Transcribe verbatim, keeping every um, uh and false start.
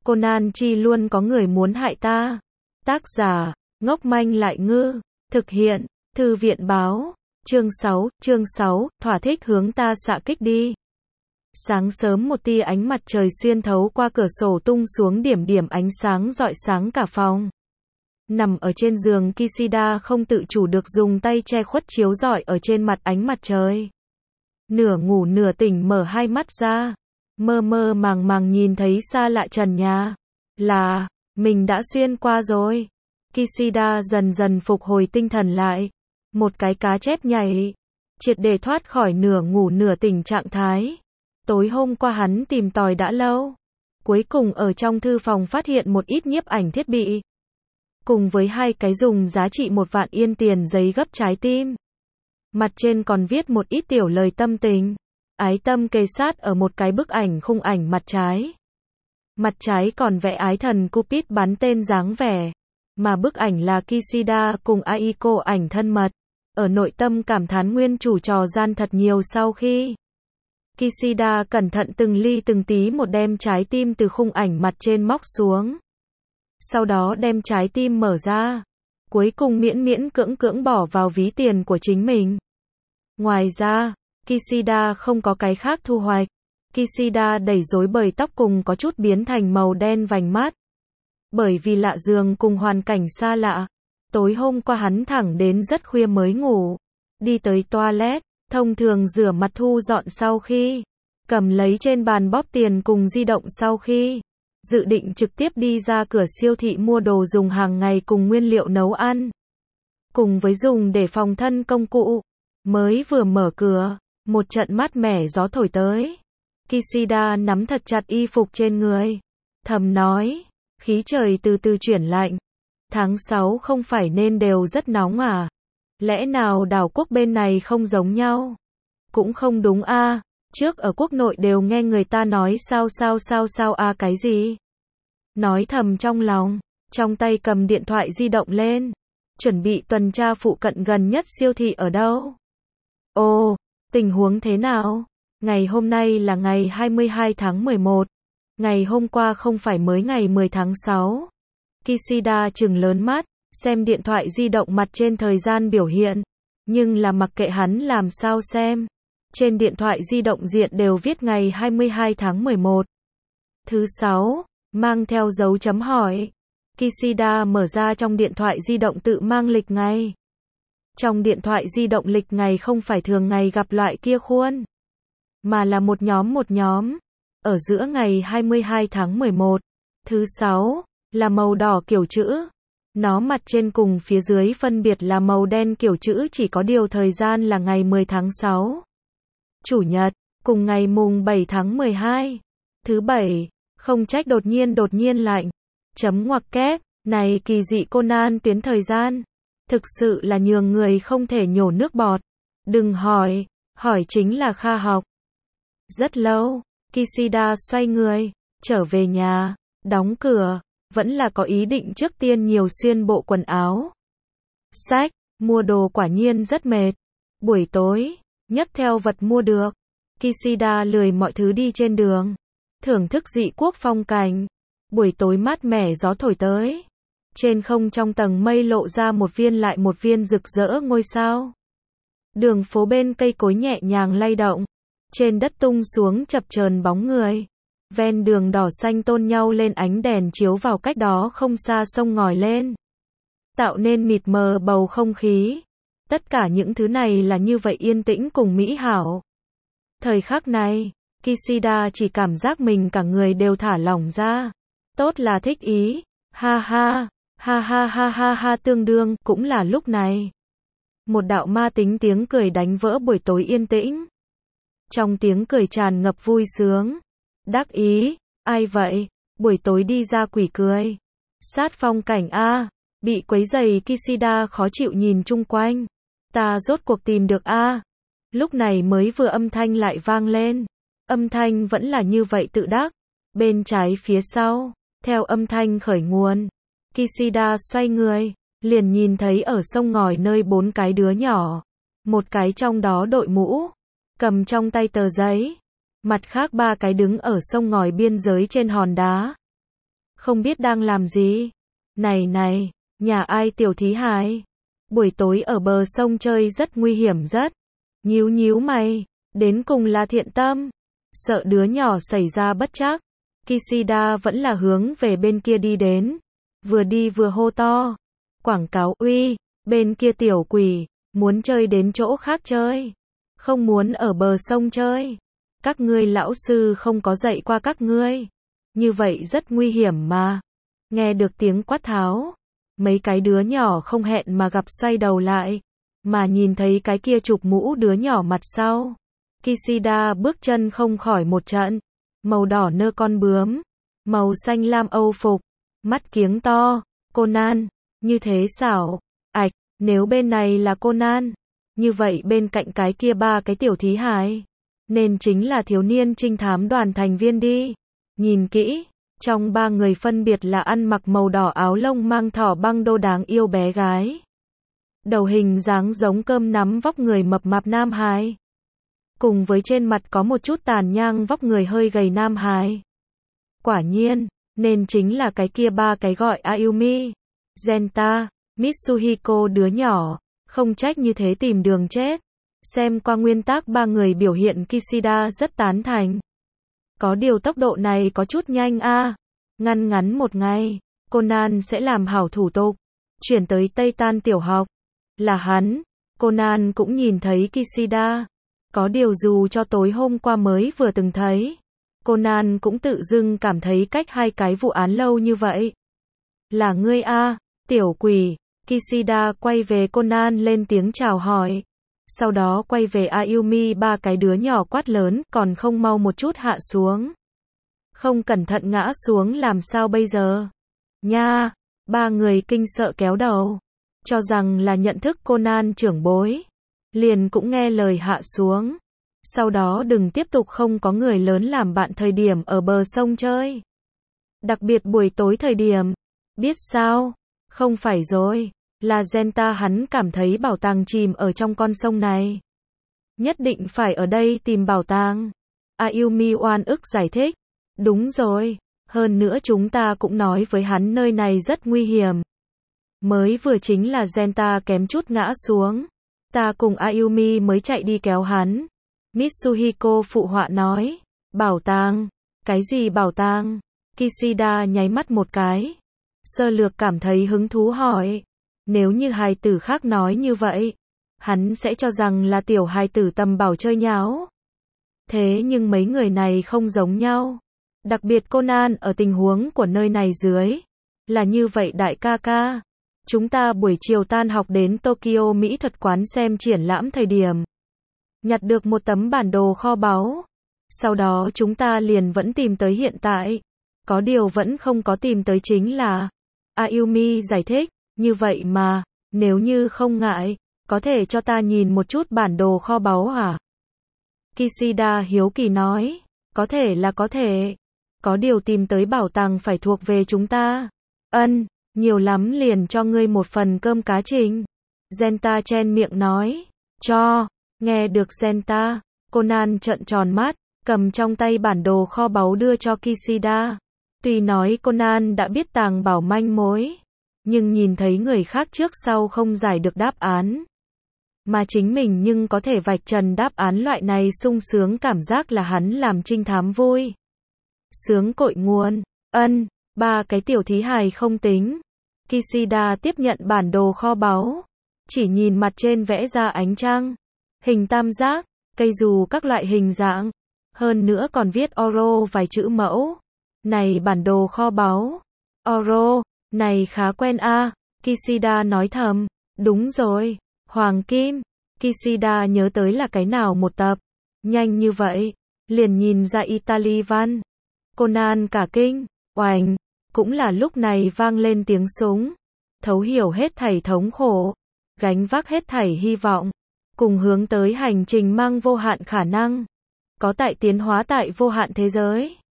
Conan chi luôn có người muốn hại ta. Tác giả, ngốc manh lại ngư. Thực hiện, Thư viện báo. Chương sáu, chương sáu, thỏa thích hướng ta xạ kích đi. Sáng sớm một tia ánh mặt trời xuyên thấu qua cửa sổ tung xuống điểm điểm ánh sáng rọi sáng cả phòng. Nằm ở trên giường Kishida không tự chủ được dùng tay che khuất chiếu rọi ở trên mặt ánh mặt trời. Nửa ngủ nửa tỉnh mở hai mắt ra. Mơ mơ màng màng nhìn thấy xa lạ trần nhà. Là, mình đã xuyên qua rồi. Kishida dần dần phục hồi tinh thần lại. Một cái cá chép nhảy. Triệt để thoát khỏi nửa ngủ nửa tỉnh trạng thái. Tối hôm qua hắn tìm tòi đã lâu. Cuối cùng ở trong thư phòng phát hiện một ít nhiếp ảnh thiết bị. Cùng với hai cái dùng giá trị một vạn yên tiền giấy gấp trái tim. Mặt trên còn viết một ít tiểu lời tâm tình. Ái tâm kề sát ở một cái bức ảnh khung ảnh mặt trái. Mặt trái còn vẽ ái thần Cupid bắn tên dáng vẻ. Mà bức ảnh là Kishida cùng Aiko ảnh thân mật. Ở nội tâm cảm thán nguyên chủ trò gian thật nhiều sau khi. Kishida cẩn thận từng ly từng tí một đem trái tim từ khung ảnh mặt trên móc xuống. Sau đó đem trái tim mở ra. Cuối cùng miễn miễn cưỡng cưỡng bỏ vào ví tiền của chính mình. Ngoài ra, Kishida không có cái khác thu hoạch. Kishida đẩy rối bời tóc cùng có chút biến thành màu đen vành mắt. Bởi vì lạ giường cùng hoàn cảnh xa lạ. Tối hôm qua hắn thẳng đến rất khuya mới ngủ. Đi tới toilet, thông thường rửa mặt thu dọn sau khi. Cầm lấy trên bàn bóp tiền cùng di động sau khi. Dự định trực tiếp đi ra cửa siêu thị mua đồ dùng hàng ngày cùng nguyên liệu nấu ăn. Cùng với dùng để phòng thân công cụ. Mới vừa mở cửa, một trận mát mẻ gió thổi tới. Kishida nắm thật chặt y phục trên người. Thầm nói, khí trời từ từ chuyển lạnh. Tháng sáu không phải nên đều rất nóng à? Lẽ nào đảo quốc bên này không giống nhau? Cũng không đúng a. À. Trước ở quốc nội đều nghe người ta nói sao sao sao sao a à cái gì? Nói thầm trong lòng, trong tay cầm điện thoại di động lên. Chuẩn bị tuần tra phụ cận gần nhất siêu thị ở đâu? Ồ, tình huống thế nào? Ngày hôm nay là ngày hai mươi hai tháng mười một. Ngày hôm qua không phải mới ngày mười tháng sáu. Kishida trừng lớn mắt, xem điện thoại di động mặt trên thời gian biểu hiện. Nhưng là mặc kệ hắn làm sao xem. Trên điện thoại di động diện đều viết ngày hai mươi hai tháng mười một. Thứ sáu, mang theo dấu chấm hỏi. Kishida mở ra trong điện thoại di động tự mang lịch ngày. Trong điện thoại di động lịch ngày không phải thường ngày gặp loại kia khuôn. Mà là một nhóm một nhóm. Ở giữa ngày hai mươi hai tháng mười một. Thứ sáu, là màu đỏ kiểu chữ. Nó mặt trên cùng phía dưới phân biệt là màu đen kiểu chữ chỉ có điều thời gian là ngày mười tháng sáu. Chủ nhật, cùng ngày mùng bảy tháng mười hai. Thứ bảy, không trách đột nhiên đột nhiên lạnh. Chấm ngoặc kép, này kỳ dị Conan tuyến thời gian. Thực sự là nhường người không thể nhổ nước bọt. Đừng hỏi, hỏi chính là Kha học. Rất lâu, Kishida xoay người, trở về nhà, đóng cửa, vẫn là có ý định trước tiên nhiều xuyên bộ quần áo. Sách, mua đồ quả nhiên rất mệt. Buổi tối, nhấc theo vật mua được. Kishida lười mọi thứ đi trên đường. Thưởng thức dị quốc phong cảnh. Buổi tối mát mẻ gió thổi tới. Trên không trong tầng mây lộ ra một viên lại một viên rực rỡ ngôi sao. Đường phố bên cây cối nhẹ nhàng lay động. Trên đất tung xuống chập chờn bóng người. Ven đường đỏ xanh tôn nhau lên ánh đèn chiếu vào cách đó không xa sông ngòi lên. Tạo nên mịt mờ bầu không khí. Tất cả những thứ này là như vậy yên tĩnh cùng mỹ hảo. Thời khắc này, Kishida chỉ cảm giác mình cả người đều thả lỏng ra. Tốt là thích ý. Ha ha, ha ha ha ha ha tương đương, cũng là lúc này. Một đạo ma tính tiếng cười đánh vỡ buổi tối yên tĩnh. Trong tiếng cười tràn ngập vui sướng. Đắc ý, ai vậy? Buổi tối đi ra quỷ cười. Sát phong cảnh a. Bị quấy rầy Kishida khó chịu nhìn chung quanh. Ta rốt cuộc tìm được a. Lúc này mới vừa âm thanh lại vang lên. Âm thanh vẫn là như vậy tự đắc. Bên trái phía sau, theo âm thanh khởi nguồn. Kishida xoay người, liền nhìn thấy ở sông ngòi nơi bốn cái đứa nhỏ. Một cái trong đó đội mũ, cầm trong tay tờ giấy. Mặt khác ba cái đứng ở sông ngòi biên giới trên hòn đá. không biết đang làm gì. Này này, nhà ai tiểu thí hài? Buổi tối ở bờ sông chơi rất nguy hiểm rất. Nhíu nhíu mày, đến cùng là thiện tâm. Sợ đứa nhỏ xảy ra bất trắc. Kishida vẫn là hướng về bên kia đi đến. Vừa đi vừa hô to. Quảng cáo uy, bên kia tiểu quỷ, muốn chơi đến chỗ khác chơi. Không muốn ở bờ sông chơi. Các ngươi lão sư không có dạy qua các ngươi. Như vậy rất nguy hiểm mà. Nghe được tiếng quát tháo. Mấy cái đứa nhỏ không hẹn mà gặp xoay đầu lại. Mà nhìn thấy cái kia chụp mũ đứa nhỏ mặt sau. Kishida bước chân không khỏi một trận. Màu đỏ nơ con bướm. Màu xanh lam âu phục. Mắt kiếng to. Conan. Như thế xảo. Ảch, nếu bên này là Conan. Như vậy bên cạnh cái kia ba cái tiểu thí hài. Nên chính là thiếu niên trinh thám đoàn thành viên đi. Nhìn kỹ. Trong ba người phân biệt là ăn mặc màu đỏ áo lông mang thỏ băng đô đáng yêu bé gái. Đầu hình dáng giống cơm nắm vóc người mập mạp nam hài. Cùng với trên mặt có một chút tàn nhang vóc người hơi gầy nam hài. Quả nhiên, nên chính là cái kia ba cái gọi Ayumi, Genta, Mitsuhiko đứa nhỏ, không trách như thế tìm đường chết. Xem qua nguyên tác ba người biểu hiện Kishida rất tán thành. Có điều tốc độ này có chút nhanh a. À. Ngăn ngắn một ngày, Conan sẽ làm hảo thủ tục, chuyển tới Tây Tan tiểu học. Là hắn, Conan cũng nhìn thấy Kishida. Có điều dù cho tối hôm qua mới vừa từng thấy, Conan cũng tự dưng cảm thấy cách hai cái vụ án lâu như vậy. Là ngươi a, à, tiểu quỷ. Kishida quay về Conan lên tiếng chào hỏi. Sau đó quay về Ayumi ba cái đứa nhỏ quát lớn, còn không mau một chút hạ xuống. Không cẩn thận ngã xuống làm sao bây giờ? Nha, ba người kinh sợ kéo đầu. Cho rằng là nhận thức Conan trưởng bối. Liền cũng nghe lời hạ xuống. Sau đó đừng tiếp tục không có người lớn làm bạn thời điểm ở bờ sông chơi. Đặc biệt buổi tối thời điểm. Biết sao? Không phải rồi. Là Genta hắn cảm thấy bảo tàng chìm ở trong con sông này. Nhất định phải ở đây tìm bảo tàng. Ayumi oan ức giải thích. Đúng rồi. Hơn nữa chúng ta cũng nói với hắn nơi này rất nguy hiểm. Mới vừa chính là Genta kém chút ngã xuống. Ta cùng Ayumi mới chạy đi kéo hắn. Mitsuhiko phụ họa nói. Bảo tàng? Cái gì bảo tàng? Kishida nháy mắt một cái. Sơ lược cảm thấy hứng thú hỏi. Nếu như hài tử khác nói như vậy, hắn sẽ cho rằng là tiểu hài tử tầm bảo chơi nháo. Thế nhưng mấy người này không giống nhau. Đặc biệt Conan ở tình huống của nơi này dưới. Là như vậy đại ca ca. Chúng ta buổi chiều tan học đến Tokyo Mỹ thuật quán xem triển lãm thời điểm. Nhặt được một tấm bản đồ kho báu. Sau đó chúng ta liền vẫn tìm tới hiện tại. Có điều vẫn không có tìm tới chính là. Ayumi giải thích. Như vậy mà, nếu như không ngại, có thể cho ta nhìn một chút bản đồ kho báu hả? Kishida hiếu kỳ nói, có thể là có thể. Có điều tìm tới bảo tàng phải thuộc về chúng ta. Ân, nhiều lắm liền cho ngươi một phần cơm cá trình. Genta chen miệng nói, cho. Nghe được Genta, Conan trợn tròn mắt, cầm trong tay bản đồ kho báu đưa cho Kishida. Tuy nói Conan đã biết tàng bảo manh mối. Nhưng nhìn thấy người khác trước sau không giải được đáp án. Mà chính mình nhưng có thể vạch trần đáp án loại này sung sướng cảm giác là hắn làm trinh thám vui. Sướng cội nguồn. Ân, ba cái tiểu thí hài không tính. Kishida tiếp nhận bản đồ kho báu. Chỉ nhìn mặt trên vẽ ra ánh trăng. Hình tam giác, cây dù các loại hình dạng. Hơn nữa còn viết Oro vài chữ mẫu. Này bản đồ kho báu. Oro. Này khá quen a, à. Kishida nói thầm. Đúng rồi, Hoàng Kim. Kishida nhớ tới là cái nào một tập. Nhanh như vậy, liền nhìn ra Italy văn. Conan cả kinh, oành. Cũng là lúc này vang lên tiếng súng. Thấu hiểu hết thảy thống khổ. Gánh vác hết thảy hy vọng. Cùng hướng tới hành trình mang vô hạn khả năng. Có tại tiến hóa tại vô hạn thế giới.